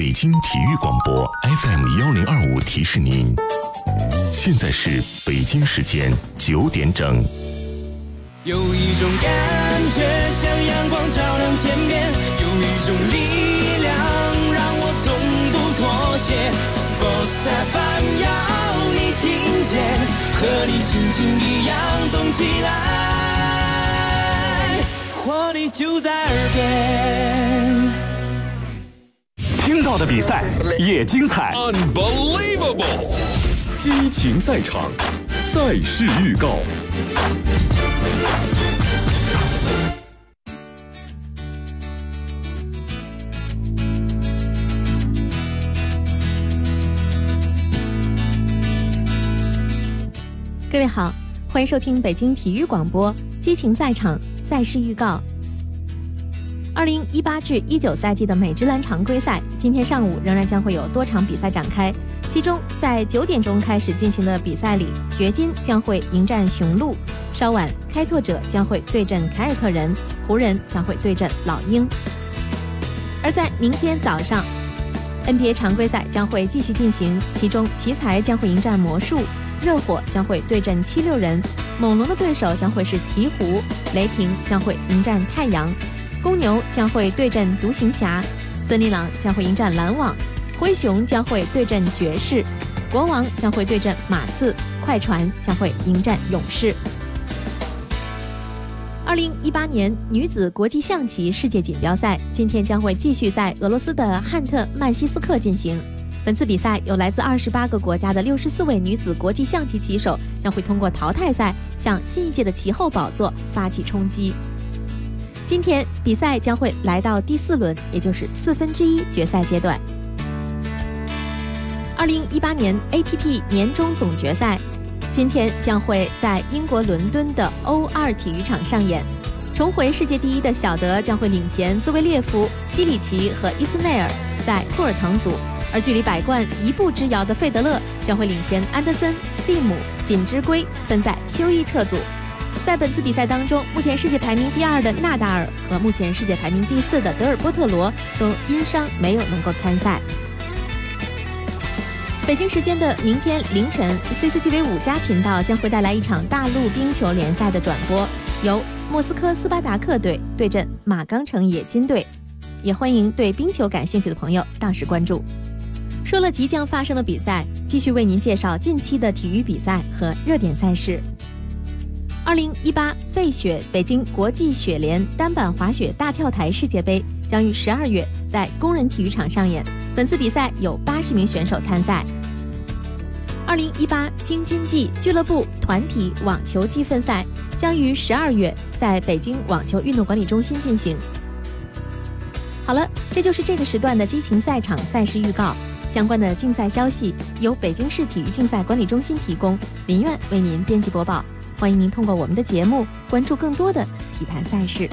北京体育广播 FM1025提示您，现在是北京时间9点整。 有一种感觉像阳光照亮天边，有一种力量让我从不妥协。Sports FM 要你听见，和你心情一样动起来，活力就在耳边。 听到的比赛也精彩 ，Unbelievable！ 激情赛场，赛事预告。 各位好，欢迎收听北京体育广播激情赛场赛事预告。2018至19赛季的美职篮常规赛，今天上午仍然将会有多场比赛展开。其中，在9点钟开始进行的比赛里，掘金将会迎战雄鹿；稍晚，开拓者将会对阵凯尔特人，湖人将会对阵老鹰。而在明天早上， NBA 常规赛将会继续进行，其中奇才将会迎战魔术，热火将会对阵76人，猛龙的对手将会是鹈鹕，雷霆将会迎战太阳，公牛将会对阵独行侠，森林狼将会迎战篮网，灰熊将会对阵爵士，国王将会对阵马刺，快船将会迎战勇士。2018年女子国际象棋世界锦标赛今天将会继续在俄罗斯的汉特曼西斯克进行。本次比赛有来自28个国家的64位女子国际象棋棋手将会通过淘汰赛向新一届的棋后宝座发起冲击。今天比赛将会来到第4轮，也就是1/4决赛阶段。2018年 ATP 年终总决赛今天将会在英国伦敦的O2体育场上演。重回世界第一的小德将会领衔兹维列夫、西里奇和伊斯内尔在库尔滕组，而距离百冠一步之遥的费德勒将会领衔安德森、蒂姆、锦织圭分在休伊特组。在本次比赛当中，目前世界排名第2的纳达尔和目前世界排名第4的德尔波特罗都因伤没有能够参赛。北京时间的明天凌晨 ，CCTV 5家频道将会带来一场大陆冰球联赛的转播，由莫斯科斯巴达克队对阵马钢城冶金队，也欢迎对冰球感兴趣的朋友到时关注。说了即将发生的比赛，继续为您介绍近期的体育比赛和热点赛事。2018费雪北京国际雪联单板滑雪大跳台世界杯将于12月在工人体育场上演，本次比赛有80名选手参赛。2018京津冀俱乐部团体网球积分赛将于12月在北京网球运动管理中心进行。好了，这就是这个时段的激情赛场赛事预告。相关的竞赛消息由北京市体育竞赛管理中心提供，林苑为您编辑播报。欢迎您通过我们的节目关注更多的体坛赛事。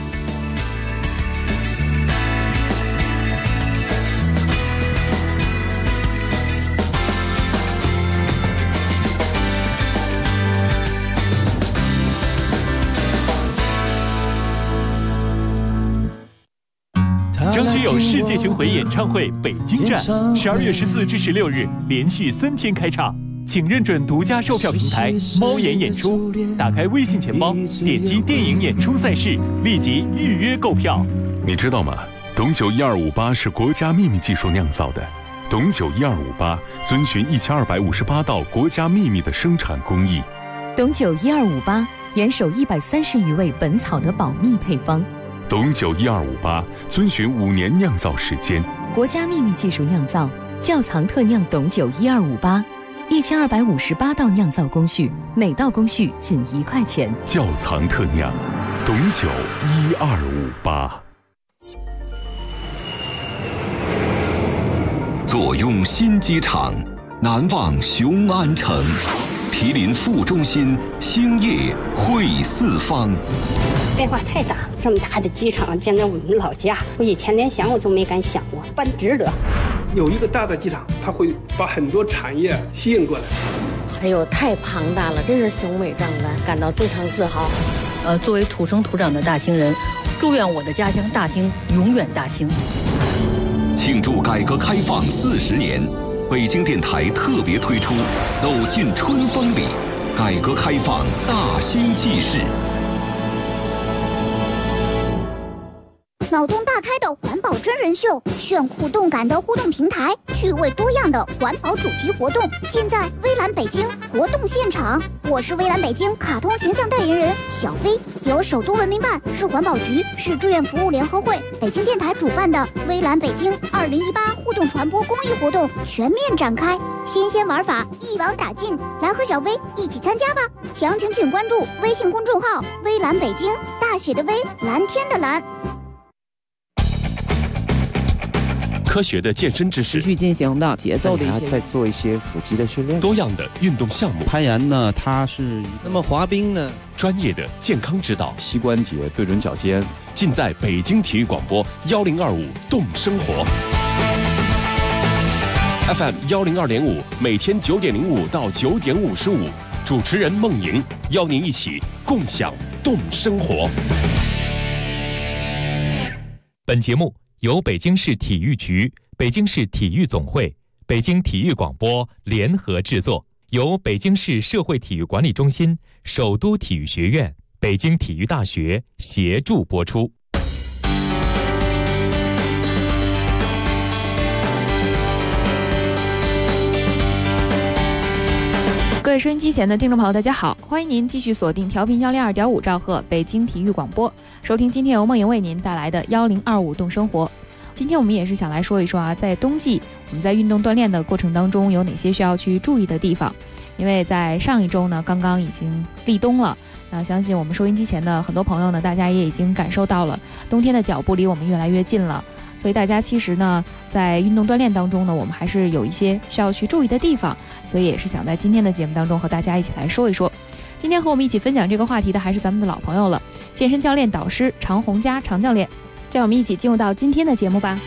张学友世界巡回演唱会北京站12月14至16日连续3天开唱，请认准独家售票平台猫眼演出，打开微信钱包，点击电影演出赛事，立即预约购票。 你知道吗？董酒1258是国家秘密技术酿造的。董酒1258遵循1258道国家秘密的生产工艺。 董酒1258严守130余位本草的保密配方。 董酒1258遵循5年酿造时间， 国家秘密技术酿造，窖藏特酿董酒1258，1258道酿造工序，每道工序仅1块钱。 窖藏特酿，董酒1258。 坐拥新机场，难忘雄安城。毗邻副中心，兴业汇四方。 变化太大了，这么大的机场建在我们老家，我以前连想我都没敢想过，办值得。 有一个大的机场，它会把很多产业吸引过来。 哎呦，太庞大了，真是雄伟壮观，感到非常自豪。 作为土生土长的大兴人，祝愿我的家乡大兴永远大兴。 7 庆祝改革开放40年，北京电台特别推出《走进春风里》，改革开放大新纪事。 脑洞大开的环保真人秀，炫酷动感的互动平台，趣味多样的环保主题活动，尽在微蓝北京活动现场。我是微蓝北京卡通形象代言人小飞，由首都文明办、市环保局、市志愿服务联合会、北京电台主办的微蓝北京2018互动传播公益活动全面展开，新鲜玩法一网打尽，来和小飞一起参加吧！详情请关注微信公众号“微蓝北京”，大写的微，蓝天的蓝。 科学的健身知识， 持续进行的节奏的一些， 再做一些腹肌的训练， 多样的运动项目。 攀岩呢，它是那么滑冰呢， 专业的健康指导， 膝关节对准脚尖， 尽在北京体育广播1025动生活 FM 102.5，每天9点05到9点55，主持人孟莹邀您一起共享动生活。 本节目由北京市体育局、北京市体育总会、北京体育广播联合制作，由北京市社会体育管理中心、首都体育学院、北京体育大学协助播出。 各位收音机前的听众朋友，大家好，欢迎您继续锁定调频102.5兆赫北京体育广播，收听今天由梦莹为您带来的1025动生活。今天我们也是想来说一说啊，在冬季我们在运动锻炼的过程当中有哪些需要去注意的地方。因为在上一周呢，刚刚已经立冬了，那相信我们收音机前的很多朋友呢，大家也已经感受到了冬天的脚步离我们越来越近了。所以大家其实呢，在运动锻炼当中呢，我们还是有一些需要去注意的地方，所以也是想在今天的节目当中和大家一起来说一说。今天和我们一起分享这个话题的还是咱们的老朋友了，健身教练导师常红佳常教练。让我们一起进入到今天的节目吧。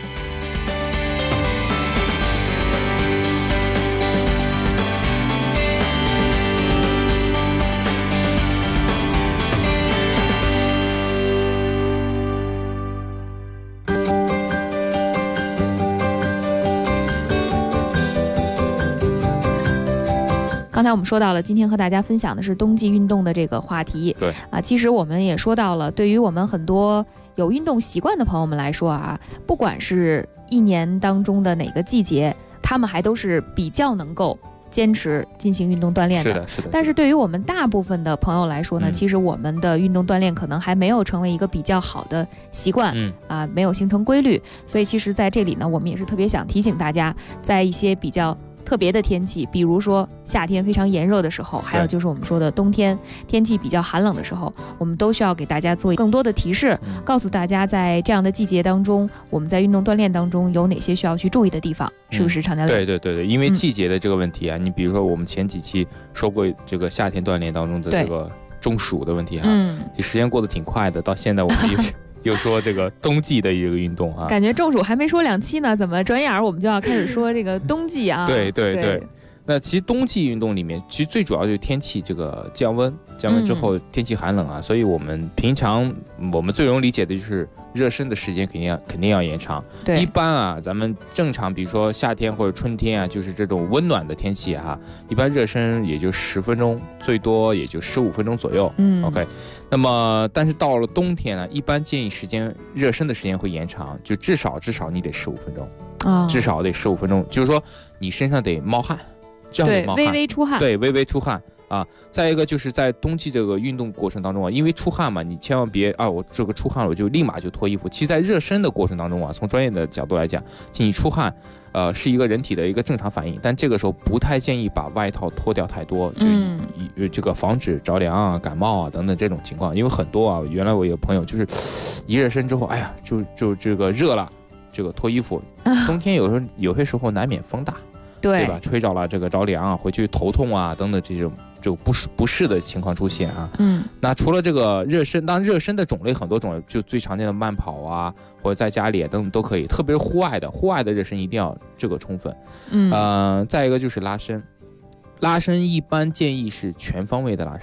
刚才我们说到了，今天和大家分享的是冬季运动的这个话题。 对啊，其实我们也说到了，对于我们很多有运动习惯的朋友们来说啊，不管是一年当中的哪个季节，他们还都是比较能够坚持进行运动锻炼的。 是的，是的。 但是对于我们大部分的朋友来说呢，其实我们的运动锻炼可能还没有成为一个比较好的习惯，没有形成规律。所以其实在这里呢，我们也是特别想提醒大家，在一些比较特别的天气，比如说夏天非常炎热的时候，还有就是我们说的冬天天气比较寒冷的时候，我们都需要给大家做更多的提示，告诉大家在这样的季节当中，我们在运动锻炼当中有哪些需要去注意的地方，是不是常教练？ 对，因为季节的这个问题啊，你比如说我们前几期说过这个夏天锻炼当中的这个中暑的问题啊，时间过得挺快的，到现在我们又说这个冬季的一个运动啊， 感觉中暑还没说2期呢，怎么转眼我们就要开始说这个冬季啊？ 对。那其实冬季运动里面，其实最主要就是天气这个降温之后天气寒冷啊，所以我们平常我们最容易理解的就是热身的时间肯定要延长。 对， 一般啊，咱们正常比如说夏天或者春天啊，就是这种温暖的天气啊，一般热身也就10分钟，最多也就15分钟左右。OK。那么但是到了冬天呢，一般建议热身的时间会延长，就至少你得15分钟，至少得15分钟，就是说你身上得冒汗。 对，微微出汗。 对，微微出汗啊。再一个就是在冬季这个运动过程当中啊，因为出汗嘛，你千万别我这个出汗了我就立马就脱衣服。其实，在热身的过程当中啊，从专业的角度来讲，你出汗，是一个人体的一个正常反应，但这个时候不太建议把外套脱掉太多，就这个防止着凉啊、感冒啊等等这种情况。因为很多啊，原来我有朋友就是一热身之后，哎呀，就这个热了，这个脱衣服。冬天有些时候难免风大。对吧？吹着了这个着凉啊，回去头痛啊等等这种不适的情况出现啊。那除了这个热身，当然热身的种类很多种，就最常见的慢跑啊，或者在家里等等都可以。特别是户外的热身一定要这个充分。再一个就是拉伸一般建议是全方位的拉伸。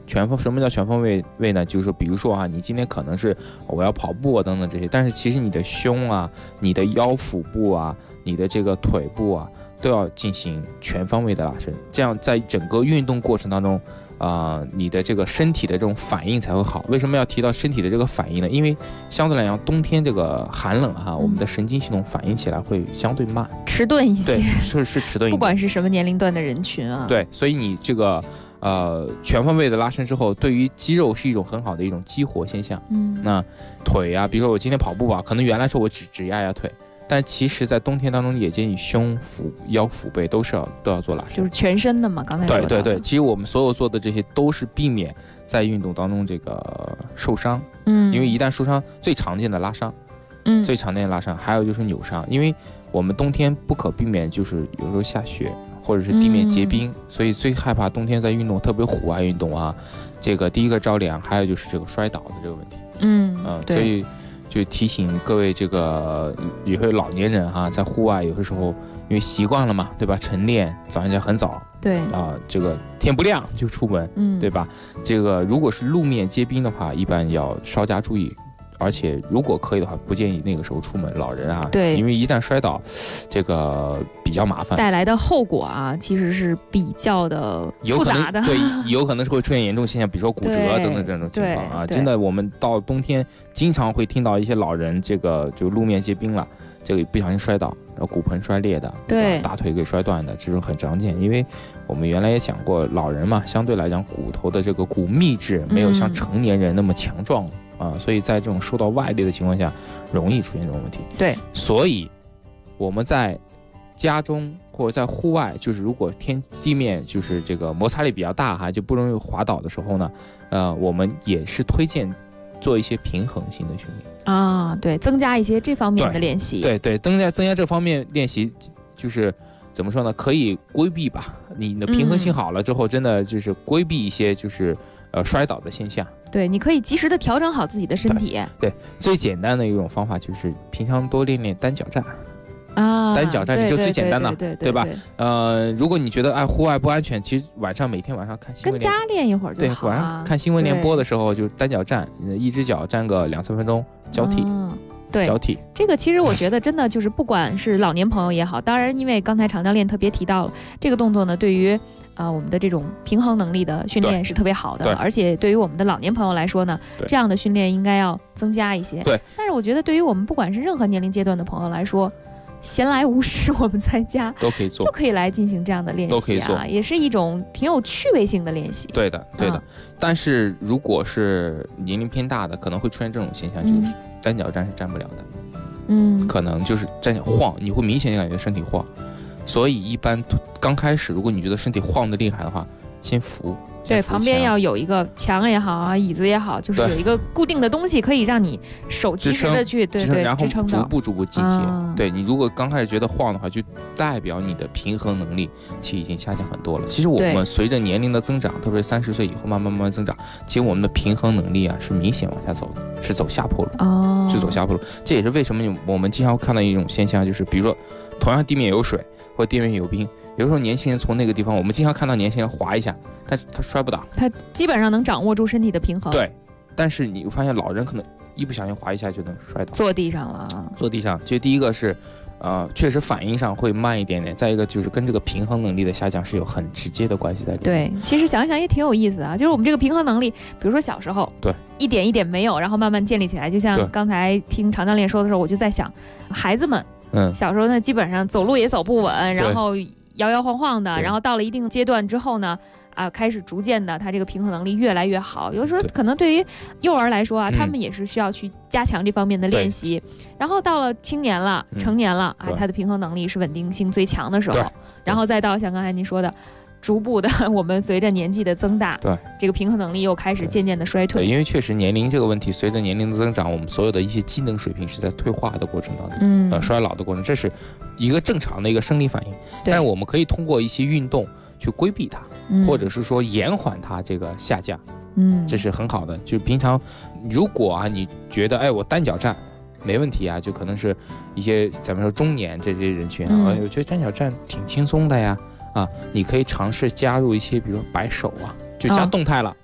什么叫全方位呢？就是说，比如说啊，你今天可能是我要跑步啊等等这些，但是其实你的胸啊、你的腰腹部啊、你的这个腿部啊，都要进行全方位的拉伸，这样在整个运动过程当中，你的这个身体的这种反应才会好。为什么要提到身体的这个反应呢？因为相对来讲，冬天这个寒冷哈，我们的神经系统反应起来会相对慢， 迟钝一些。 对，是迟钝一些。 不管是什么年龄段的人群啊。 对，所以你这个全方位的拉伸之后，对于肌肉是一种很好的一种激活现象。那腿啊，比如说我今天跑步吧，可能原来说我只压腿。但其实，在冬天当中，也建议胸、腹、腰、腹背都要做拉伸， 就是全身的嘛。刚才说的。 对，其实我们所有做的这些都是避免在运动当中这个受伤。因为一旦受伤，最常见的拉伤，最常见的拉伤，还有就是扭伤。因为我们冬天不可避免就是有时候下雪，或者是地面结冰，所以最害怕冬天在运动，特别户外运动啊，这个第一个着凉，还有就是这个摔倒的这个问题。所以。就提醒各位，这个有些老年人哈，在户外有的时候因为习惯了嘛，对吧？晨练早上起来很早， 对这个天不亮就出门，对吧？这个如果是路面结冰的话，一般要稍加注意，而且如果可以的话，不建议那个时候出门。老人啊， 对， 因为一旦摔倒，这个比较麻烦， 带来的后果啊，其实是比较的复杂的， 对，有可能是会出现严重现象，比如说骨折等等这种情况啊。真的，我们到冬天经常会听到一些老人，这个就路面结冰了，这个不小心摔倒，然后骨盆摔裂的， 对， 大腿给摔断的，这种很常见。因为我们原来也讲过，老人嘛，相对来讲骨头的这个骨密质没有像成年人那么强壮。所以在这种受到外力的情况下，容易出现这种问题。 对， 所以我们在家中或者在户外，就是如果地面就是这个摩擦力比较大哈，就不容易滑倒的时候呢，我们也是推荐做一些平衡性的训练啊，对，增加一些这方面的练习。 对，增加这方面练习，就是怎么说呢？可以规避吧。你的平衡性好了之后，真的就是规避一些就是摔倒的现象。 对，你可以及时的调整好自己的身体。 对，最简单的一种方法就是平常多练练单脚站。单脚站就最简单的，对吧？如果你觉得户外不安全，其实每天晚上看新闻， 跟家练一会儿就好。 对，晚上看新闻联播的时候就单脚站，一只脚站个2-3分钟，交替。 对， 交替。 这个其实我觉得真的就是不管是老年朋友也好，当然因为刚才常教练特别提到了这个动作呢，对于我们的这种平衡能力的训练是特别好的，而且对于我们的老年朋友来说呢，这样的训练应该要增加一些。 对， 但是我觉得对于我们不管是任何年龄阶段的朋友来说，闲来无事，我们在家都可以做， 就可以来进行这样的练习， 都可以做， 也是一种挺有趣味性的练习。 对的。但是如果是年龄偏大的，可能会出现这种现象，就是单脚站是站不了的。可能就是站脚晃，你会明显感觉身体晃。所以一般刚开始，如果你觉得身体晃得厉害的话，先扶。 对，旁边要有一个墙也好啊，椅子也好，就是有一个固定的东西，可以让你手及时的去支撑， 然后逐步进阶。对，你如果刚开始觉得晃的话，就代表你的平衡能力其实已经下降很多了。其实我们随着年龄的增长，特别是30岁以后慢慢增长，其实我们的平衡能力啊是明显往下走的，是走下坡路。是走下坡路。这也是为什么我们经常看到一种现象，就是比如说同样地面有水或者地面有冰。有时候年轻人从那个地方，我们经常看到年轻人滑一下，但是他摔不倒， 他基本上能掌握住身体的平衡。 对，但是你会发现老人可能一不小心滑一下就能摔倒， 坐地上了。 坐地上，就第一个是，确实反应上会慢一点点，再一个就是跟这个平衡能力的下降是有很直接的关系在里面。 对，其实想一想也挺有意思啊，就是我们这个平衡能力，比如说小时候， 对， 一点一点没有，然后慢慢建立起来。就像刚才听常教练说的时候，我就在想，孩子们，小时候呢基本上走路也走不稳，然后摇摇晃晃的，然后到了一定阶段之后呢，开始逐渐的，他这个平衡能力越来越好。有时候可能对于幼儿来说啊，他们也是需要去加强这方面的练习。然后到了青年了、成年了，他的平衡能力是稳定性最强的时候。然后再到像刚才您说的，逐步的我们随着年纪的增大， 对这个平衡能力又开始渐渐的衰退。 对，因为确实年龄这个问题，随着年龄的增长，我们所有的一些机能水平是在退化的过程当中，衰老的过程，这是一个正常的一个生理反应。但是我们可以通过一些运动去规避它，或者是说延缓它这个下降，这是很好的。就平常如果你觉得我单脚站没问题啊，就可能是一些咱们说中年这些人群我觉得单脚站挺轻松的呀。你可以尝试加入一些，比如说摆手就加动态了，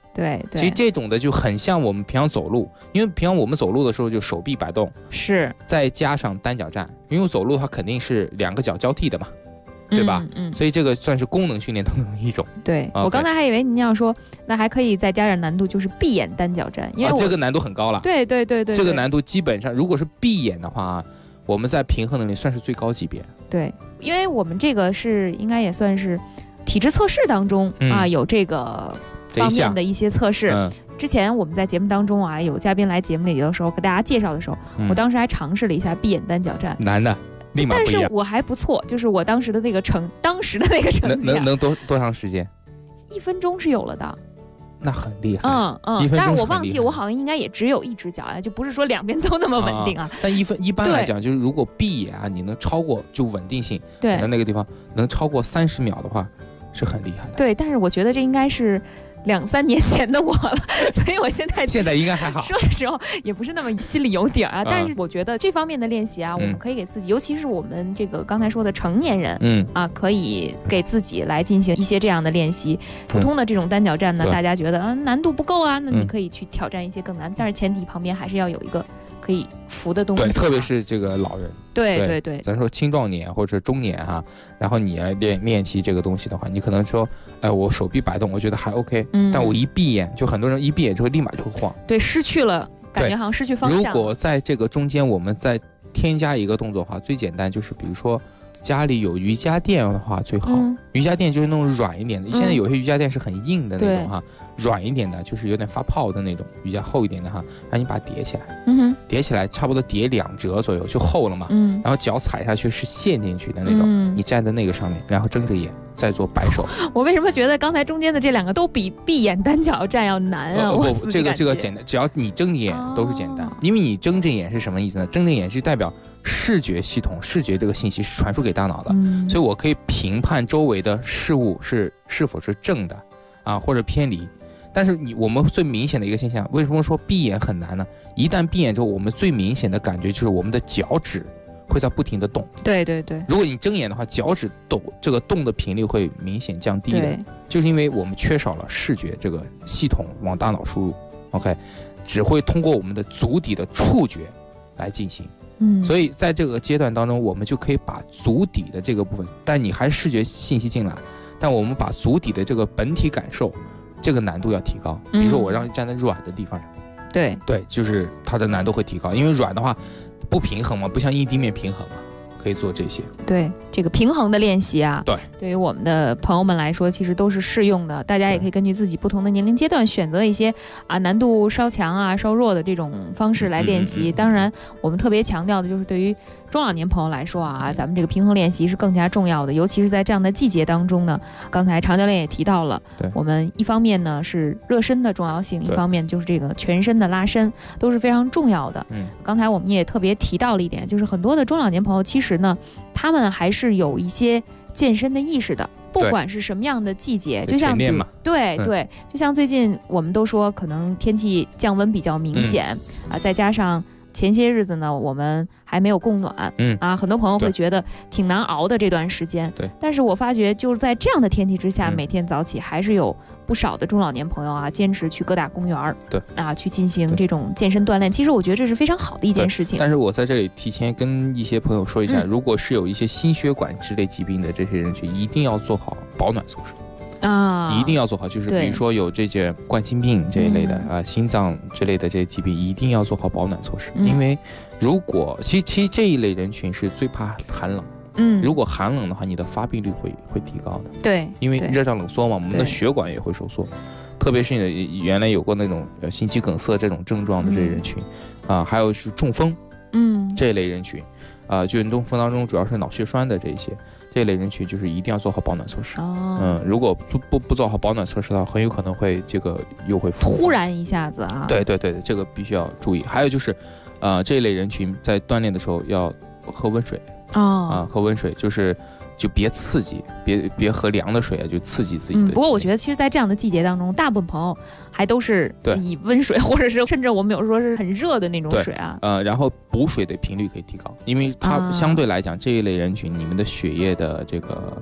对， 其实这种的就很像我们平常走路，因为平常我们走路的时候就手臂摆动， 是再加上单脚站，因为走路的话肯定是2个脚交替的嘛，对吧？所以这个算是功能训练当中的一种。 对，我刚才还以为您要说，那还可以再加点难度，就是闭眼单脚站，因为这个难度很高了。 对， 这个难度基本上如果是闭眼的话，我们在平衡能力算是最高级别。 对，因为我们这个是应该也算是体质测试当中有这个方面的一些测试。之前我们在节目当中有嘉宾来节目里的时候给大家介绍的时候，我当时还尝试了一下闭眼单脚站， 难的。 但是我还不错，就是我当时的那个成绩能多长时间 ？1分钟是有了的。 那很厉害。 但是我忘记我好像应该也只有一只脚就不是说2边都那么稳定啊。 但一般来讲，就是如果闭眼你能超过就稳定性， 对， 那个地方能超过30秒的话，是很厉害的。 对，但是我觉得这应该是2-3年前的我了，所以我现在应该还好。 说的时候也不是那么心里有底儿但是我觉得这方面的练习我们可以给自己，尤其是我们这个刚才说的成年人，可以给自己来进行一些这样的练习。普通的这种单脚站呢，大家觉得难度不够那你可以去挑战一些更难，但是前提旁边还是要有一个可以扶的东西。 对，特别是这个老人。 对， 咱说青壮年或者中年然后你来练习这个东西的话，你可能说，我手臂摆动，我觉得还 OK，但我一闭眼，就很多人一闭眼之后立马就会晃， 对，失去了，感觉好像失去方向。 如果在这个中间我们再添加一个动作的话，最简单就是比如说家里有瑜伽垫的话最好。瑜伽垫就是那种软一点的，现在有些瑜伽垫是很硬的那种软一点的就是有点发泡的那种瑜伽厚一点的让你把它叠起来，叠起来差不多叠2折左右就厚了嘛，然后脚踩下去是陷进去的那种，你站在那个上面，然后睁着眼再做摆手。 我为什么觉得刚才中间的这2个都比闭眼单脚站要难不，这个简单，只要你睁着眼都是简单，因为你睁着眼是什么意思呢？睁着眼是代表视觉系统，视觉这个信息是传输给大脑的，所以我可以评判周围的事物是否是正的或者偏离。但是我们最明显的一个现象，为什么说闭眼很难呢？一旦闭眼之后，我们最明显的感觉就是我们的脚趾会在不停的动。 对， 如果你睁眼的话，脚趾这个动的频率会明显降低的，就是因为我们缺少了视觉这个系统往大脑输入。OK， 只会通过我们的足底的触觉来进行。所以在这个阶段当中，我们就可以把足底的这个部分，但你还是视觉信息进来，但我们把足底的这个本体感受，这个难度要提高。比如说我让你站在软的地方上， 对， 就是它的难度会提高，因为软的话不平衡嘛，不像硬地面平衡嘛，可以做这些。 对，这个平衡的练习对于我们的朋友们来说，其实都是适用的。大家也可以根据自己不同的年龄阶段选择一些难度稍强稍弱的这种方式来练习。当然，我们特别强调的就是对于中老年朋友来说咱们这个平衡练习是更加重要的，尤其是在这样的季节当中呢。刚才常教练也提到了，我们一方面呢是热身的重要性，一方面就是这个全身的拉伸都是非常重要的。刚才我们也特别提到了一点，就是很多的中老年朋友其实呢，他们还是有一些健身的意识的，不管是什么样的季节，就像对，就像最近我们都说可能天气降温比较明显再加上前些日子呢我们还没有供暖很多朋友会觉得挺难熬的这段时间。但是我发觉就是在这样的天气之下，每天早起还是有不少的中老年朋友坚持去各大公园去进行这种健身锻炼。其实我觉得这是非常好的一件事情。 但是我在这里提前跟一些朋友说一下，如果是有一些心血管之类疾病的这些人群，一定要做好保暖措施一定要做好，就是比如说有这些冠心病这一类的心脏之类的这些疾病，一定要做好保暖措施。因为如果其实这一类人群是最怕寒冷，如果寒冷的话，你的发病率会提高的。 对， 因为热胀冷缩嘛，我们的血管也会收缩，特别是你原来有过那种心肌梗塞这种症状的这些人群还有是中风这一类人群就中风当中主要是脑血栓的这类人群，就是一定要做好保暖措施。如果不做好保暖措施的话，很有可能会这个又会突然一下子对，这个必须要注意。还有就是这一类人群在锻炼的时候要喝温水喝温水，就别刺激，别喝凉的水啊，就刺激自己的。 不过我觉得，其实，在这样的季节当中，大部分朋友还都是以温水，或者是甚至我们有时候是很热的那种水啊。 然后补水的频率可以提高，因为它相对来讲，这一类人群，你们的血液的这个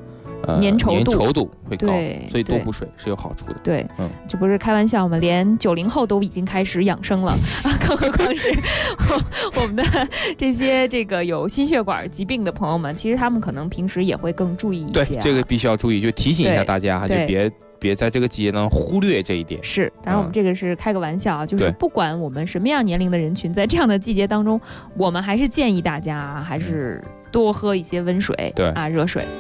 粘稠度会高，所以多补水是有好处的。 对，这不是开玩笑吗？连90后都已经开始养生了啊，更何况是我们的这些有心血管疾病的朋友们，其实他们可能平时也会更注意一些。 对，这个必须要注意，就提醒一下大家，就别在这个季节呢忽略这一点。 是，当然我们这个是开个玩笑啊，就是不管我们什么样年龄的人群，在这样的季节当中，我们还是建议大家还是多喝一些温水，对啊，热水。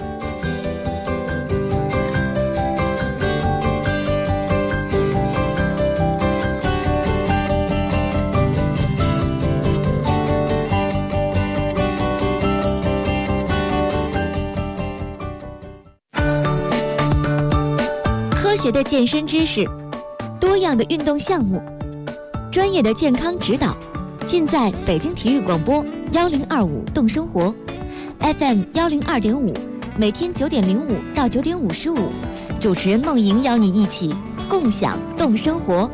科学的健身知识，多样的运动项目，专业的健康指导，尽在北京体育广播1025动生活 FM 102.5，每天9点05到9点55，主持人梦莹邀你一起共享动生活。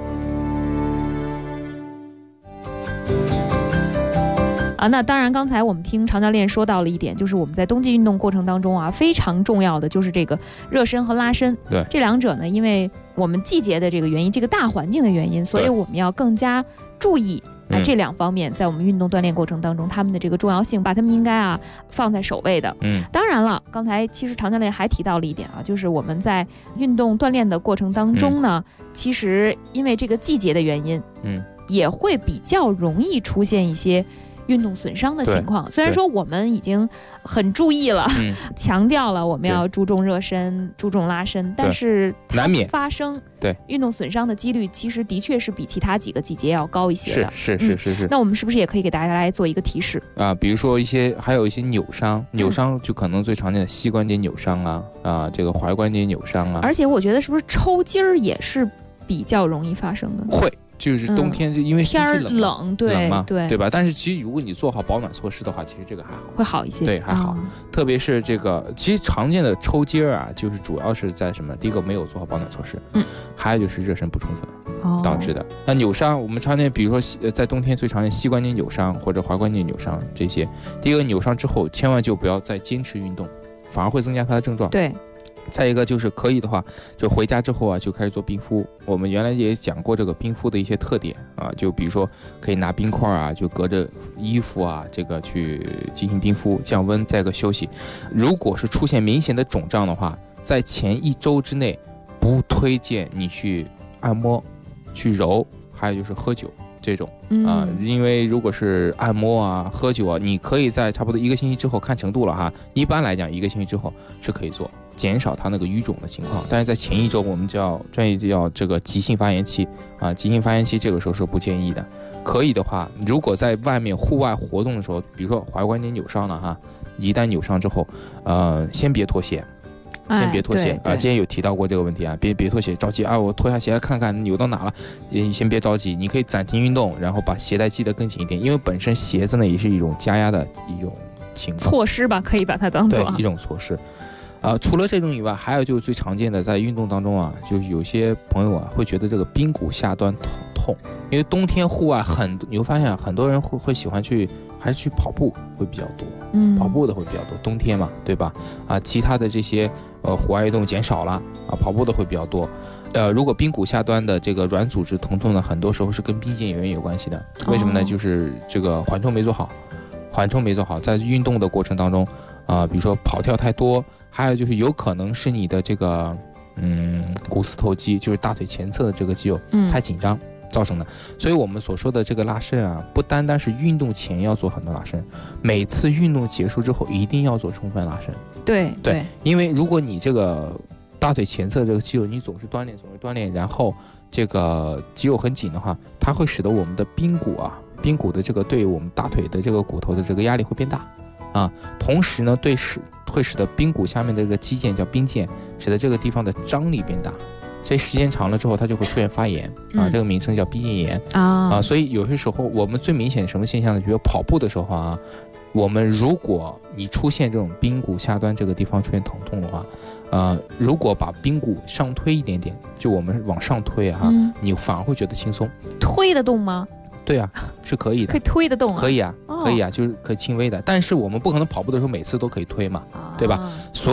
那当然，刚才我们听常教练说到了一点，就是我们在冬季运动过程当中啊，非常重要的就是这个热身和拉伸。 对， 这两者呢，因为我们季节的这个原因，这个大环境的原因，所以我们要更加注意这两方面在我们运动锻炼过程当中他们的这个重要性，把他们应该放在首位的。当然了，刚才其实常教练还提到了一点啊，就是我们在运动锻炼的过程当中呢，其实因为这个季节的原因，也会比较容易出现一些运动损伤的情况。虽然说我们已经很注意了，强调了我们要注重热身、注重拉伸，但是难免发生运动损伤的几率，其实的确是比其他几个季节要高一些的。 是。 那我们是不是也可以给大家来做一个提示啊？比如说还有一些扭伤就可能最常见的膝关节扭伤啊，这个踝关节扭伤啊。 而且我觉得是不是抽筋儿也是比较容易发生的？ 会。就是冬天，因为天冷， 冷嘛，对吧？但是其实如果你做好保暖措施的话，其实这个还好， 会好一些。 对，还好。特别是这个，其实常见的抽筋啊，就是主要是在什么？第一个没有做好保暖措施，还有就是热身不充分导致的。那扭伤，我们常见，比如说在冬天最常见膝关节扭伤或者踝关节扭伤这些。第一个扭伤之后，千万就不要再坚持运动，反而会增加它的症状。 对。 再一个就是可以的话，就回家之后啊，就开始做冰敷。我们原来也讲过这个冰敷的一些特点啊，就比如说可以拿冰块啊，就隔着衣服啊，这个去进行冰敷，降温，再一个休息。如果是出现明显的肿胀的话，在前1周之内，不推荐你去按摩、去揉，还有就是喝酒。这种因为如果是按摩啊、喝酒啊，你可以在差不多1个星期之后看程度了哈。一般来讲1个星期之后是可以做，减少它那个淤肿的情况。但是在前1周，我们专业叫这个急性发炎期啊，急性发炎期这个时候是不建议的。可以的话，如果在外面户外活动的时候，比如说踝关节扭伤了哈，一旦扭伤之后，先别脱鞋。先别脱鞋啊！之前有提到过这个问题啊，别脱鞋，着急啊！我脱下鞋来看看扭到哪了，先别着急，你可以暂停运动，然后把鞋带系得更紧一点，因为本身鞋子呢也是一种加压的一种情况措施吧，可以把它当做对一种措施。除了这种以外，还有就是最常见的在运动当中啊，就是有些朋友啊会觉得这个髌骨下端痛，因为冬天户外你会发现很多人会喜欢还是去跑步会比较多，跑步的会比较多，冬天嘛，对吧？其他的这些户外运动减少了啊，跑步的会比较多。如果髌骨下端的这个软组织疼痛呢，很多时候是跟髌腱炎有关系的。为什么呢？就是这个缓冲没做好，在运动的过程当中比如说跑跳太多，还有就是有可能是你的这个股四头肌，就是大腿前侧的这个肌肉太紧张造成的。所以我们所说的这个拉伸啊，不单单是运动前要做很多拉伸，每次运动结束之后一定要做充分拉伸。 对， 因为如果你这个大腿前侧这个肌肉你总是锻炼，然后这个肌肉很紧的话，它会使得我们的髌骨的这个对我们大腿的这个骨头的这个压力会变大啊。同时呢，会使得髌骨下面的这个肌腱叫髌腱，使得这个地方的张力变大。所以时间长了之后，它就会出现发炎啊，这个名称叫髌腱炎啊。所以有些时候我们最明显的什么现象呢？比如跑步的时候啊，我们如果你出现这种髌骨下端这个地方出现疼痛的话，如果把髌骨上推一点点，就我们往上推啊，你反而会觉得轻松。 推得动吗？ 对啊，是可以的， 可以推得动啊， 可以啊，就是可以轻微的。但是我们不可能跑步的时候每次都可以推嘛，对吧？所以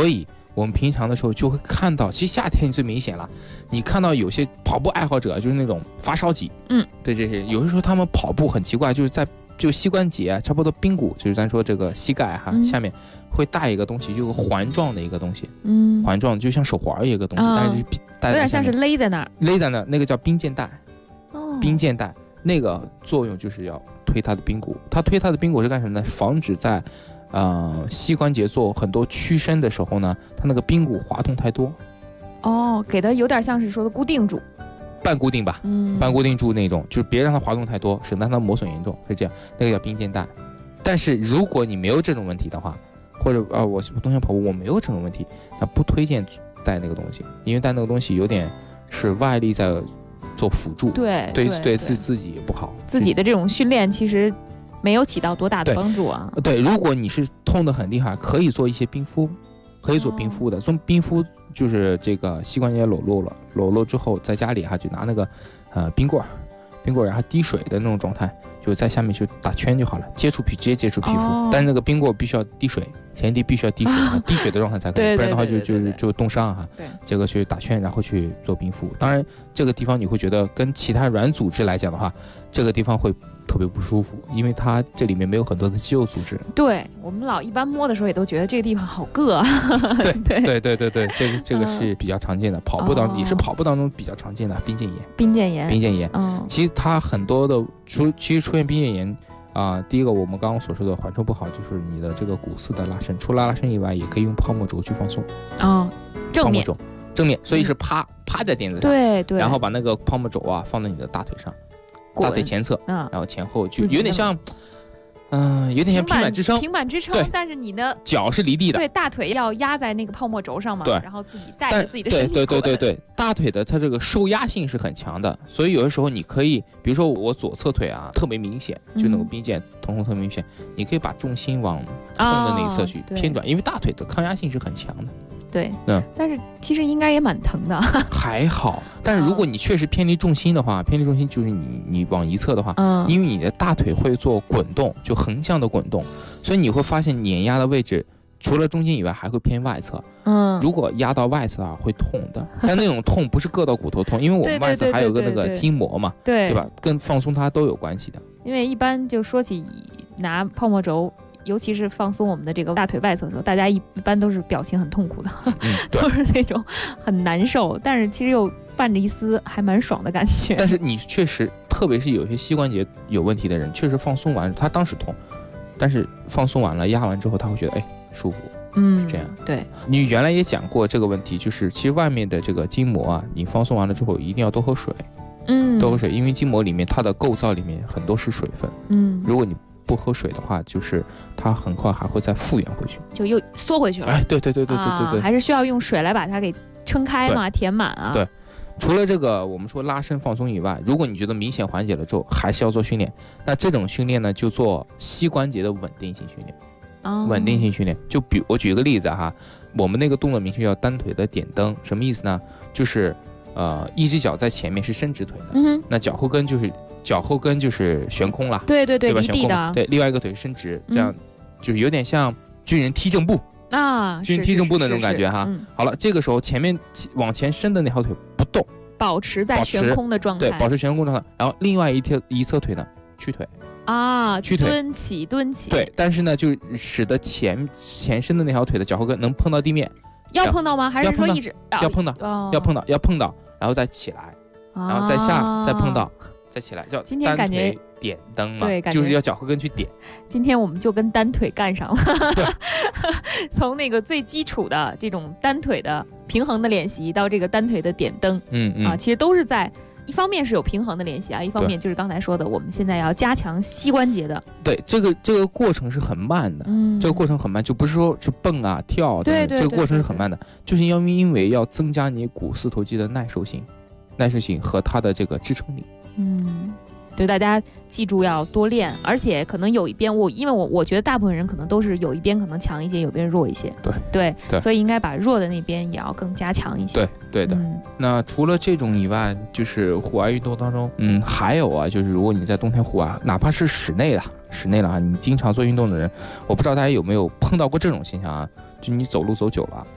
我们平常的时候就会看到，其实夏天最明显了，你看到有些跑步爱好者就是那种发烧级，对这些，有的时候他们跑步很奇怪，就是在膝关节差不多髌骨，就是咱说这个膝盖下面会带一个东西，就个环状的一个东西，环状就像手环一个东西，但是有点像是勒在那儿， 那个叫髌腱带，髌腱带那个作用就是要推他的髌骨，他推他的髌骨是干什么呢？防止在膝关节做很多屈伸的时候呢，他那个髌骨滑动太多， 给它有点像是说的固定住。 半固定吧，半固定住那种，就是别让它滑动太多，省得它磨损严重，是这样。那个叫髌腱带。但是如果你没有这种问题的话，或者我冬天跑步我没有这种问题，那不推荐带那个东西，因为带那个东西有点是外力在做辅助，对自己也不好， 自己的这种训练其实没有起到多大的帮助啊。 对，如果你是痛得很厉害，可以做一些冰敷，可以做冰敷的，做冰敷。就是这个膝关节裸露之后，在家里就拿那个冰棍儿，然后滴水的那种状态，就在下面去打圈就好了，直接接触皮肤，但是那个冰棍必须要滴水，前提必须要滴水，滴水的状态才可以，不然的话就冻伤哈。这个去打圈，然后去做冰敷。当然，这个地方你会觉得跟其他软组织来讲的话，这个地方会特别不舒服，因为它这里面没有很多的肌肉组织。 对，我们一般摸的时候也都觉得这个地方好硌啊。 对，这个是比较常见的，跑步当中也是跑步当中比较常见的髌腱炎。其实它很多的其实出现髌腱炎第一个我们刚刚所说的缓冲不好，就是你的这个骨丝的拉伸，除了拉伸以外，也可以用泡沫轴去放松。 正面，所以是趴在垫子上，对，然后把那个泡沫轴放在你的大腿上。大腿前侧，然后前后就有点像，有点像平板支撑， 但是你的脚是离地的， 对，大腿要压在那个泡沫轴上嘛， 对， 然后自己带着自己的身体对，大腿的它这个受压性是很强的，所以有的时候你可以，比如说我左侧腿特别明显，就那个髌腱疼痛特别明显，你可以把重心往痛的那一侧去偏转，因为大腿的抗压性是很强的。 对，但是其实应该也蛮疼的。 还好，但是如果你确实偏离重心的话，偏离重心就是你往一侧的话，因为你的大腿会做滚动，就横向的滚动，所以你会发现碾压的位置除了中间以外还会偏外侧。如果压到外侧会痛的，但那种痛不是硌到骨头痛，因为我们外侧还有个那个筋膜嘛，对吧？跟放松它都有关系的。 因为一般就说起拿泡沫轴，尤其是放松我们的这个大腿外侧的时候，大家一般都是表情很痛苦的，都是那种很难受，但是其实又伴着一丝还蛮爽的感觉。 但是你确实，特别是有些膝关节有问题的人，确实放松完，他当时痛，但是放松完了压完之后，他会觉得舒服。是这样。 对， 你原来也讲过这个问题，就是其实外面的这个筋膜你放松完了之后一定要多喝水。多喝水，因为筋膜里面它的构造里面很多是水分。如果你不喝水的话，就是它很快还会再复原回去， 就又缩回去了。 对， 还是需要用水来把它给撑开嘛，填满啊。 对，除了这个我们说拉伸放松以外，如果你觉得明显缓解了之后，还是要做训练。那这种训练呢，就做膝关节的稳定性训练。稳定性训练，就我举个例子我们那个动作名称叫单腿的点蹬，什么意思呢？就是一只脚在前面是伸直腿的，那脚后跟就是悬空了， 对，离地的， 对，另外一个腿伸直，这样就是有点像军人踢正步军人踢正步的那种感觉好了，这个时候前面往前伸的那条腿不动， 保持在悬空的状态， 对，保持悬空状态，然后另外一侧腿呢屈腿屈腿蹲起， 对，但是呢就使得前伸的那条腿的脚后跟能碰到地面， 要碰到吗？还是说一直要碰到，然后再起来，然后再下，再碰到，再起来，叫单腿点蹬嘛，就是要脚后跟去点。 今天我们就跟单腿干上了，从那个最基础的这种单腿的平衡的练习到这个单腿的点蹬，其实都是在一方面是有平衡的练习一方面就是刚才说的，我们现在要加强膝关节的。 对，这个过程是很慢的，这个过程很慢，就不是说是蹦跳， 对， 这个过程是很慢的，就是因为要增加你股四头肌的耐受性和它的这个支撑力。 对，大家记住要多练，而且可能有一边因为我觉得大部分人可能都是有一边可能强一些，有一边弱一些。对，所以应该把弱的那边也要更加强一些。 对的。那除了这种以外，就是户外运动当中，还有就是如果你在冬天户外，哪怕是室内了你经常做运动的人，我不知道大家有没有碰到过这种现象就你走路走久了，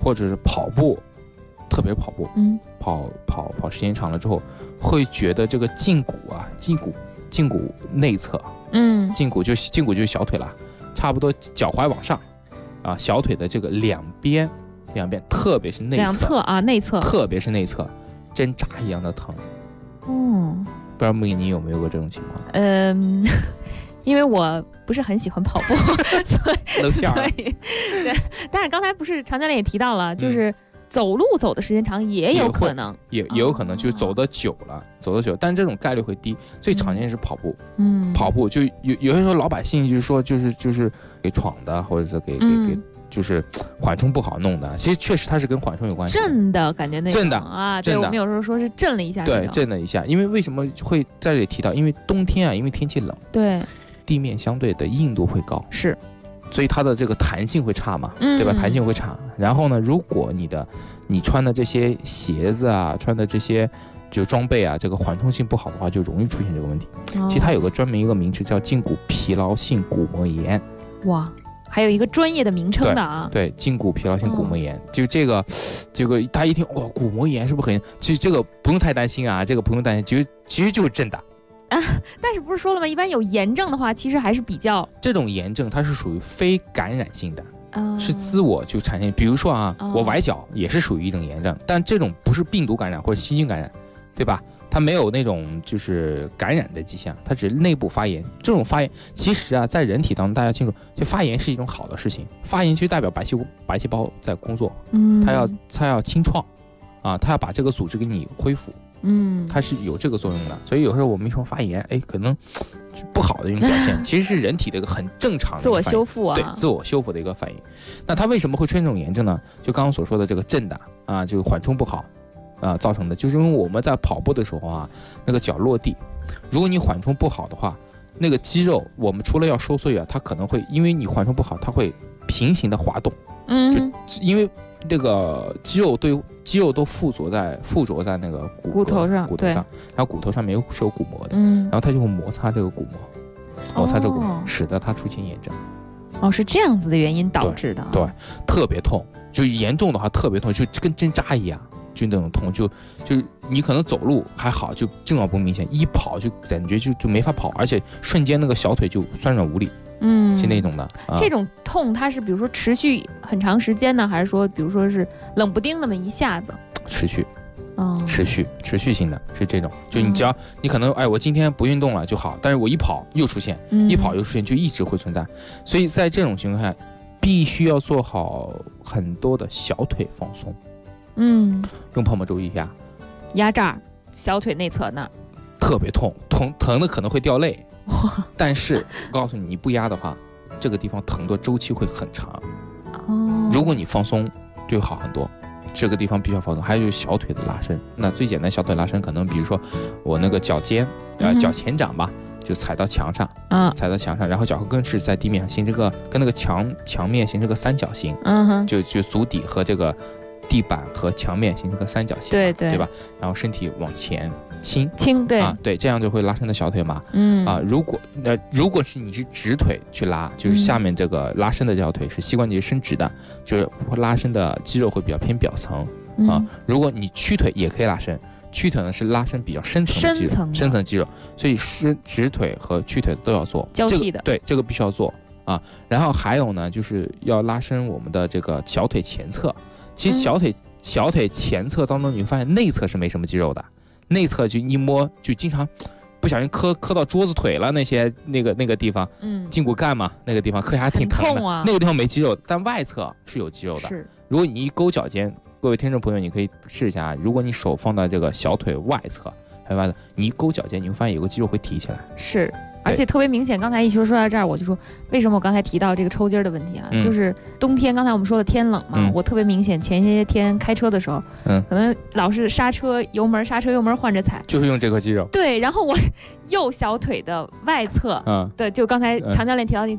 或者是跑步，特别跑步，跑时间长了之后，会觉得这个胫骨内侧，胫骨就是小腿了，差不多脚踝往上，啊，小腿的这个两边，特别是内侧， 两侧啊，内侧， 特别是内侧，针扎一样的疼。不知道木易你有没有过这种情况？ 因为我不是很喜欢跑步，所以对。但是刚才不是常教练也提到了，就是走路走的时间长也有可能， 也有可能就是走得久了，但这种概率会低。最常见是跑步，跑步就有些时候老百姓就是说就是给闯的，或者是给就是缓冲不好弄的，其实确实它是跟缓冲有关系。 震的感觉那种震的啊，对，我们有时候说是震了一下。 对，震了一下。因为为什么会在这里提到？因为冬天啊，因为天气冷， 对， 地面相对的硬度会高， 是， 所以它的这个弹性会差嘛，对吧？弹性会差。然后呢，如果你穿的这些鞋子啊，穿的这些就装备啊，这个缓冲性不好的话，就容易出现这个问题。其实它有个专门一个名词叫胫骨疲劳性骨膜炎。 哇。还有一个专业的名称的啊， 对，胫骨疲劳性骨膜炎，就这个大家一听，哇，骨膜炎是不是很？其实这个不用太担心啊，这个不用担心，其实就是震的啊。但是不是说了吗？一般有炎症的话，其实还是比较这种炎症，它是属于非感染性的，是自我就产生。比如说啊，我崴脚也是属于一种炎症，但这种不是病毒感染或者细菌感染，对吧？它没有那种就是感染的迹象，它只是内部发炎。这种发炎其实啊，在人体当中大家清楚，就发炎是一种好的事情。发炎其实代表白细胞在工作，它要清创啊，它要把这个组织给你恢复，它是有这个作用的。所以有时候我们一说发炎，可能不好的一种表现，其实是人体的一个很正常的自我修复啊， 对，自我修复的一个反应。那它为什么会出现这种炎症呢？就刚刚所说的这个震的啊，就是缓冲不好。造成的就是因为我们在跑步的时候啊，那个脚落地，如果你缓冲不好的话，那个肌肉我们除了要收缩啊，它可能会因为你缓冲不好，它会平行的滑动，就因为这个肌肉都附着在那个骨头上，然后骨头上面是有骨膜的，然后它就会摩擦这个骨膜，使得它出现炎症。 是这样子的原因导致的， 对，特别痛，就严重的话特别痛，就跟针扎一样。就那种痛，就是你可能走路还好，就症状不明显，一跑就感觉就没法跑，而且瞬间那个小腿就酸软无力，是那种的。 这种痛它是比如说持续很长时间呢，还是说比如说是冷不丁那么一下子？ 持续性的是这种，就你只要你可能我今天不运动了就好，但是我一跑又出现，就一直会存在。所以在这种情况下，必须要做好很多的小腿放松。用泡沫轴一压这儿小腿内侧那儿， 特别痛的可能会掉泪，但是我告诉你，你不压的话，这个地方疼的周期会很长。如果你放松，就好很多。这个地方必须要放松。还有就是小腿的拉伸，那最简单小腿拉伸，可能比如说我那个脚尖，脚前掌吧，就踩到墙上，然后脚后跟是在地面上形成个跟那个墙面形成个三角形，就足底和这个地板和墙面形成个三角形，对吧？然后身体往前倾， 对对，这样就会拉伸的小腿嘛。如果是你是直腿去拉，就是下面这个拉伸的这条腿是膝关节伸直的，就是拉伸的肌肉会比较偏表层啊。如果你屈腿也可以拉伸，屈腿呢是拉伸比较深层肌肉，所以直腿和屈腿都要做交替的， 对，这个必须要做啊。然后还有呢，就是要拉伸我们的这个小腿前侧。其实小腿前侧当中，你会发现内侧是没什么肌肉的，内侧就一摸就经常不小心磕到桌子腿了，那个地方，胫骨干嘛，那个地方磕下还挺疼的，那个地方没肌肉，但外侧是有肌肉的。如果你一勾脚尖，各位听众朋友，你可以试一下啊，如果你手放到这个小腿外侧，你一勾脚尖，你会发现有个肌肉会提起来。 是。而且特别明显，刚才一说到这儿，我就说为什么我刚才提到这个抽筋的问题啊？就是冬天，刚才我们说的天冷嘛，我特别明显，前些天开车的时候，可能老是刹车油门换着踩， 就是用这块肌肉。 对，然后我右小腿的外侧，对，就刚才常教练提到那个肌肉，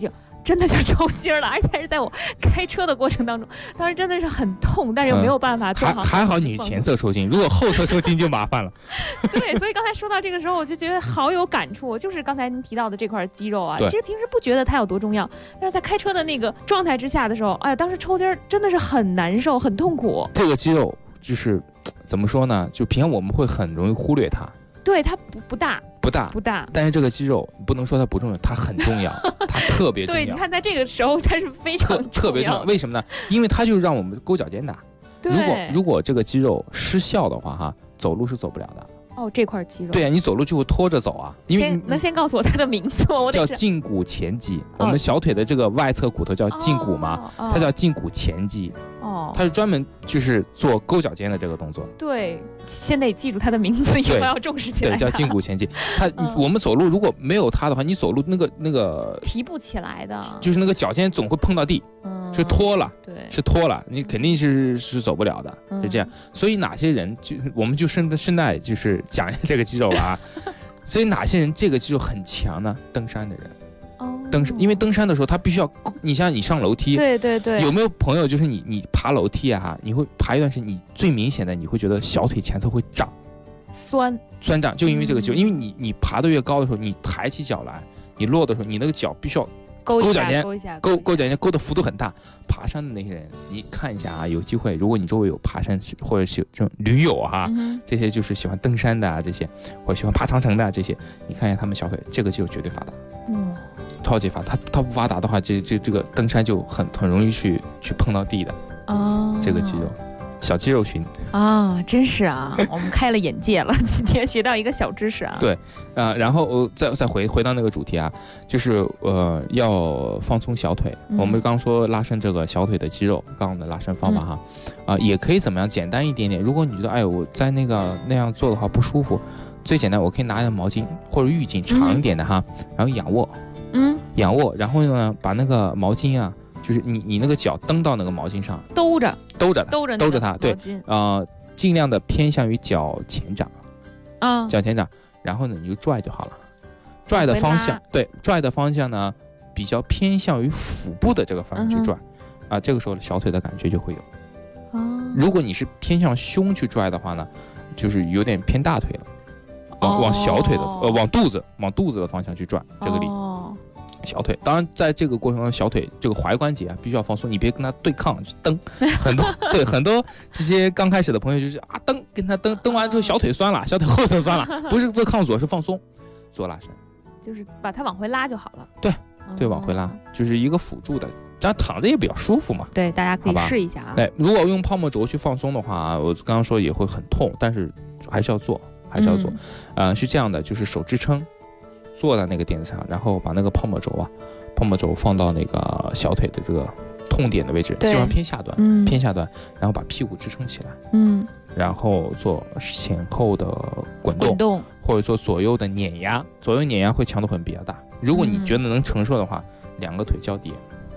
真的就抽筋了，而且还是在我开车的过程当中，当时真的是很痛，但是又没有办法做好。 还好你前侧抽筋，如果后侧抽筋就麻烦了。 对，所以刚才说到这个时候，我就觉得好有感触，就是刚才您提到的这块肌肉啊，其实平时不觉得它有多重要，但是在开车的那个状态之下的时候，哎呀，当时抽筋真的是很难受，很痛苦。 这个肌肉就是怎么说呢？就平常我们会很容易忽略它。 对，它不大， 但是这个肌肉不能说它不重要，它很重要，它特别重要。 对，你看在这个时候它是非常特别重要。为什么呢？因为它就让我们勾脚尖的。如果这个肌肉失效的话，哈，走路是走不了的。 哦，这块肌肉。 对啊，你走路就会拖着走啊。因为能先告诉我它的名字吗？ 叫胫骨前肌。我们小腿的这个外侧骨头叫胫骨嘛，它叫胫骨前肌。哦，它是专门就是做勾脚尖的这个动作。 对，先得记住它的名字，以后要重视起来。 对，叫胫骨前肌。我们走路如果没有它的话，你走路那个提不起来的， 就是那个脚尖总会碰到地。是脱了， 对， 是脱了，你肯定是走不了的，就这样。所以哪些人我们就顺带就是讲一下这个肌肉啊。所以哪些人这个肌肉很强呢？登山的人，因为登山的时候他必须要，你像你上楼梯， 对， 有没有朋友就是你爬楼梯啊，你会爬一段时间，你最明显的你会觉得小腿前侧会胀， 酸胀，就因为这个肌肉，因为你爬得越高的时候，你抬起脚来，你落的时候，你那个脚必须要。勾脚尖，勾脚尖，勾的幅度很大。爬山的那些人，你看一下啊，有机会，如果你周围有爬山或者是这种驴友啊，这些就是喜欢登山的啊，这些或者喜欢爬长城的啊，这些，你看一下他们小腿，这个肌肉绝对发达，超级发达。它不发达的话，这个登山就很容易去碰到地的。这个肌肉。小肌肉群啊，真是啊，我们开了眼界了，今天学到一个小知识啊。 对，然后再回到那个主题啊，就是要放松小腿。我们刚说拉伸这个小腿的肌肉，刚刚的拉伸方法哈，也可以怎么样，简单一点点。如果你觉得哎我在那样做的话不舒服，最简单我可以拿一个毛巾或者浴巾长一点的哈，然后仰卧，仰卧，然后呢把那个毛巾啊。就是你那个脚蹬到那个毛巾上，兜着它，对，尽量的偏向于脚前掌，脚前掌，然后呢你就拽就好了，拽的方向呢比较偏向于腹部的这个方向去拽，这个时候小腿的感觉就会有。如果你是偏向胸去拽的话呢，就是有点偏大腿了，往小腿的往肚子的方向去拽，这个力。小腿，当然在这个过程中，小腿这个踝关节必须要放松，你别跟他对抗去蹬。很多这些刚开始的朋友就是跟他蹬完之后小腿酸了，小腿后侧酸了，不是做抗阻，是放松，做拉伸， 就是把它往回拉就好了。 对，往回拉就是一个辅助的，这样躺着也比较舒服嘛。 对，大家可以试一下啊。 对，如果用泡沫轴去放松的话，我刚刚说也会很痛，但是还是要做，是这样的，就是手支撑。坐在那个垫子上，然后把那个泡沫轴放到那个小腿的这个痛点的位置，基本上偏下端，然后把屁股支撑起来，然后做前后的滚动，或者做左右的碾压，左右碾压会强度会比较大。如果你觉得能承受的话，两个腿交叠，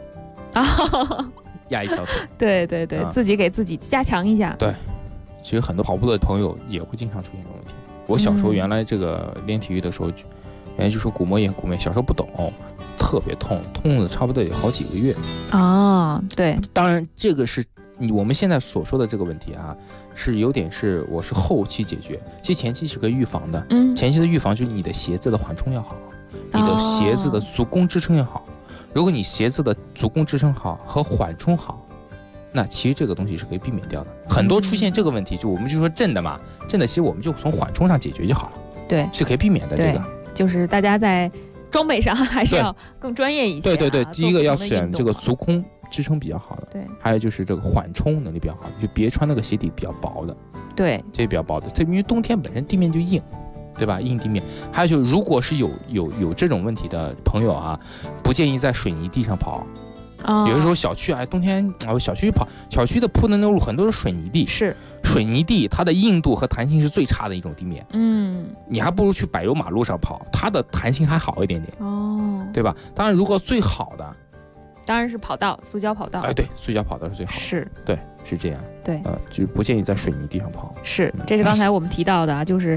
压一条腿， 对，自己给自己加强一下。 对，其实很多跑步的朋友也会经常出现这种问题。我小时候原来这个练体育的时候。就说骨膜炎、骨糜，小时候不懂，特别痛了差不多有好几个月对， 当然这个是我们现在所说的这个问题啊，是有点我是后期解决，其实前期是可以预防的。前期的预防就是你的鞋子的缓冲要好，你的鞋子的足弓支撑要好。如果你鞋子的足弓支撑好和缓冲好，那其实这个东西是可以避免掉的。很多出现这个问题，就我们就说正的其实我们就从缓冲上解决就好了。 对， 是可以避免的。这个就是大家在装备上还是要更专业一些。 对，第一个要选这个足弓支撑比较好的， 对， 还有就是这个缓冲能力比较好的，就别穿那个鞋底比较薄的， 对， 这些比较薄的，因为冬天本身地面就硬，对吧？硬地面。还有就是，如果是有这种问题的朋友啊，不建议在水泥地上跑。有的时候小区冬天小区跑，小区的铺的那路很多是水泥地， 是水泥地，它的硬度和弹性是最差的一种地面。你还不如去柏油马路上跑，它的弹性还好一点点，对吧？当然，如果最好的， 当然是跑道，塑胶跑道。 对，塑胶跑道是最好的。 是， 对，是这样。 对， 就不建议在水泥地上跑。 是，这是刚才我们提到的啊，就是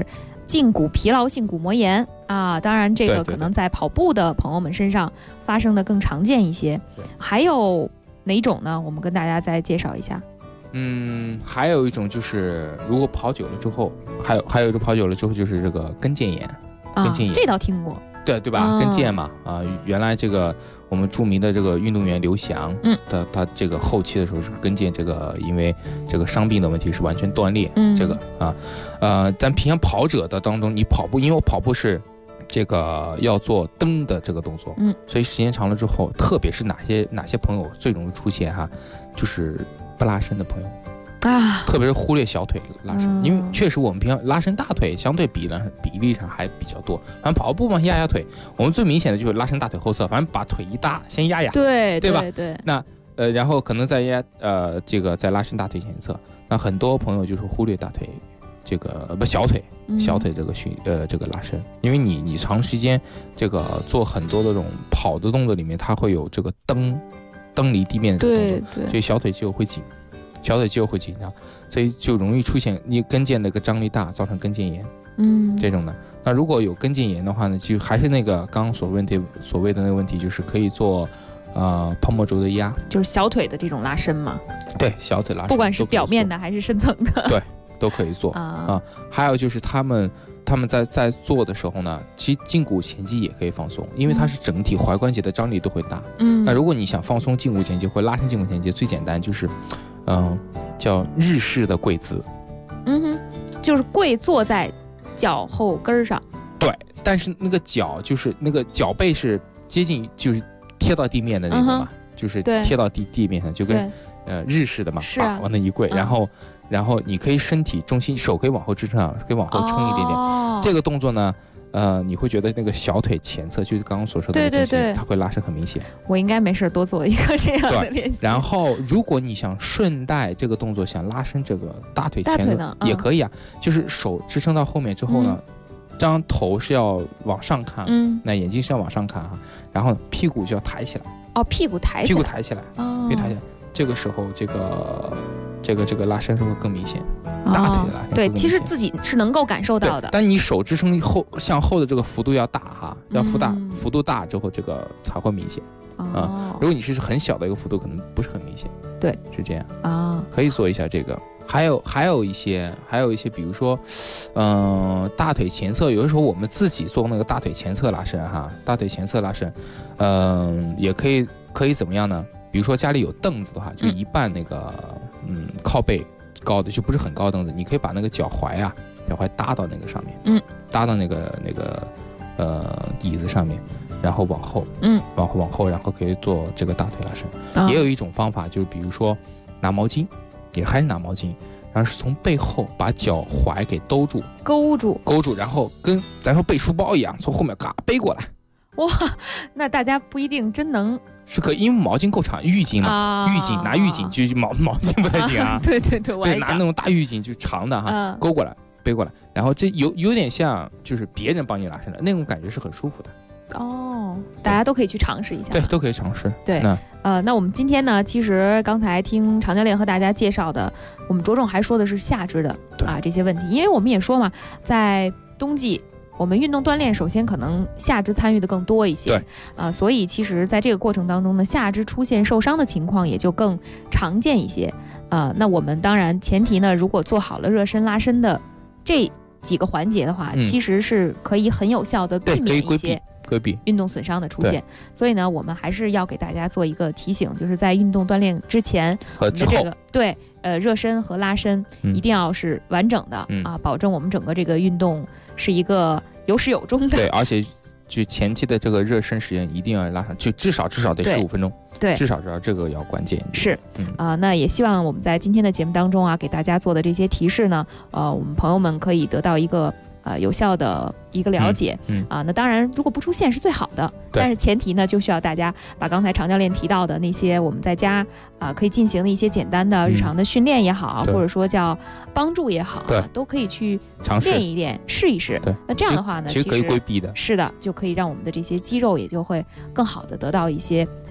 胫骨疲劳性骨膜炎啊。当然，这个可能在跑步的朋友们身上发生的更常见一些。还有哪种呢？我们跟大家再介绍一下。 还有一种就是如果跑久了之后，还有一种跑久了之后就是这个跟腱炎。跟腱炎这倒听过。 对吧？跟腱嘛，原来这个我们著名的这个运动员刘翔，他这个后期的时候是跟腱这个因为这个伤病的问题是完全断裂，这个咱平常跑者的当中，你跑步，因为我跑步是这个要做蹬的这个动作，所以时间长了之后，特别是哪些朋友最容易出现就是不拉伸的朋友。特别是忽略小腿拉伸，因为确实我们平常拉伸大腿相对比例上还比较多。反正跑步嘛，压腿，我们最明显的就是拉伸大腿后侧，反正把腿一搭，先压，对吧？对。那然后可能再压这个再拉伸大腿前侧。那很多朋友就是忽略大腿这个小腿这个这个拉伸，因为你长时间这个做很多的这种跑的动作里面，它会有这个蹬离地面的这个动作，所以小腿肌肉会紧。小腿肌肉会紧张，所以就容易出现你跟腱的一个张力大，造成跟腱炎。这种的。那如果有跟腱炎的话呢，就还是那个刚刚所谓的那个问题，就是可以做泡沫轴的压， 就是小腿的这种拉伸嘛。 对，小腿拉伸， 不管是表面的还是深层的， 对，都可以做还有就是他们在做的时候呢，其实胫骨前肌也可以放松，因为它是整体踝关节的张力都会大。那如果你想放松胫骨前肌或拉伸胫骨前肌，最简单就是叫日式的跪姿。 就是跪坐在脚后跟上。 对，但是那个脚就是那个脚背是接近就是贴到地面的那种嘛，就是贴到地面上，就跟日式的嘛，往那一跪，然后你可以身体重心手可以往后支撑，可以往后撑一点点。这个动作呢，你会觉得那个小腿前侧就是刚刚所说的对，它会拉伸很明显。 我应该没事多做一个这样的练习。 然后如果你想顺带这个动作想拉伸这个大腿前侧也可以啊，就是手支撑到后面之后呢，张头是要往上看，那眼睛是要往上看然后屁股就要抬起来。 屁股抬起来，这个时候这个拉伸会更明显。大腿的拉伸对，其实自己是能够感受到的。 但你手支撑向后的这个幅度要大要幅度大之后，这个才会明显。如果你是很小的一个幅度，可能不是很明显。 对， 是这样可以做一下这个。还有一些，比如说，大腿前侧，有的时候我们自己做那个大腿前侧拉伸大腿前侧拉伸，也可以怎么样呢？比如说家里有凳子的话，就一半那个靠背高的，就不是很高的凳子，你可以把那个脚踝搭到那个上面，搭到那个椅子上面，然后往后，然后可以做这个大腿拉伸。也有一种方法，就比如说拿毛巾，还是拿毛巾，然后是从背后把脚踝给勾住，然后跟咱说背书包一样，从后面嘎背过来。 哇，那大家不一定真能。 是可以，因为毛巾够长，浴巾嘛，拿浴巾就毛巾不太行对，拿那种大浴巾就长的勾过来背过来，然后这有点像就是别人帮你拉伸的那种感觉，是很舒服的。 大家都可以去尝试一下。 对，都可以尝试。 对，那我们今天呢，其实刚才听常教练和大家介绍的，我们着重还说的是下肢的这些问题，因为我们也说嘛，在冬季。我们运动锻炼首先可能下肢参与的更多一些，所以其实在这个过程当中呢，下肢出现受伤的情况也就更常见一些。那我们当然前提呢，如果做好了热身拉伸的这几个环节的话，其实是可以很有效的避免一些规避运动损伤的出现。所以呢，我们还是要给大家做一个提醒，就是在运动锻炼之前和之后， 热身和拉伸一定要是完整的保证我们整个这个运动是一个有始有终的。 对，而且就前期的这个热身时间一定要拉上，就至少得15分钟。 对， 至少这个要关键。 是那也希望我们在今天的节目当中给大家做的这些提示呢，我们朋友们可以得到一个有效的一个了解。那当然如果不出现是最好的，但是前提呢就需要大家把刚才常教练提到的那些我们在家可以进行的一些简单的日常的训练也好，或者说叫帮助也好，都可以去练一练，试一试。那这样的话呢， 其实可以规避的。 是的，就可以让我们的这些肌肉也就会更好的得到一些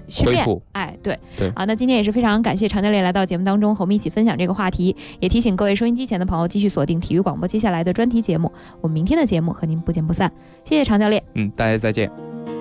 训练恢复。 对对啊，那今天也是非常感谢常教练来到节目当中和我们一起分享这个话题，也提醒各位收音机前的朋友继续锁定体育广播接下来的专题节目，我们明天的节目和您不见不散。谢谢常教练。 大家再见。